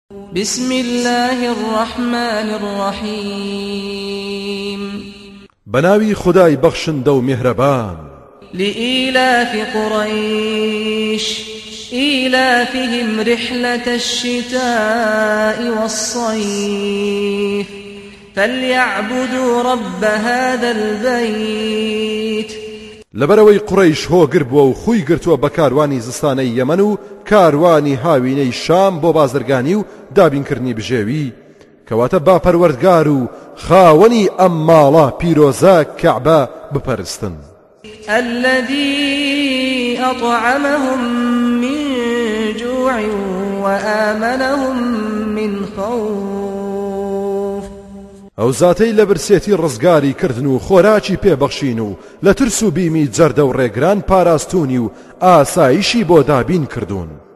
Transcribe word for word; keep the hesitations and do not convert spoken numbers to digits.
بسم الله الرحمن الرحيم بناوي خداي بخشن دو مهربان لإيلاف قريش إيلافهم رحلة الشتاء والصيف فليعبدوا رب هذا البيت لبروي قريش هو قربوا وخوي قرتوا بكارواني زستاني يمنو كارواني هاويني شام بو بازرگاني و دابين كرني بجيوي كواتا با پروردگارو خاوني امالا بيروزا كعبا بپرستن الذي أطعمهم من جوع وآمنهم من خوف او زاتي لبرسيتي رزگاري كردنو خوراچي پي بخشينو لترسو بيمي جرد و ريگران پاراستوني و آسايشي بو دابين كردون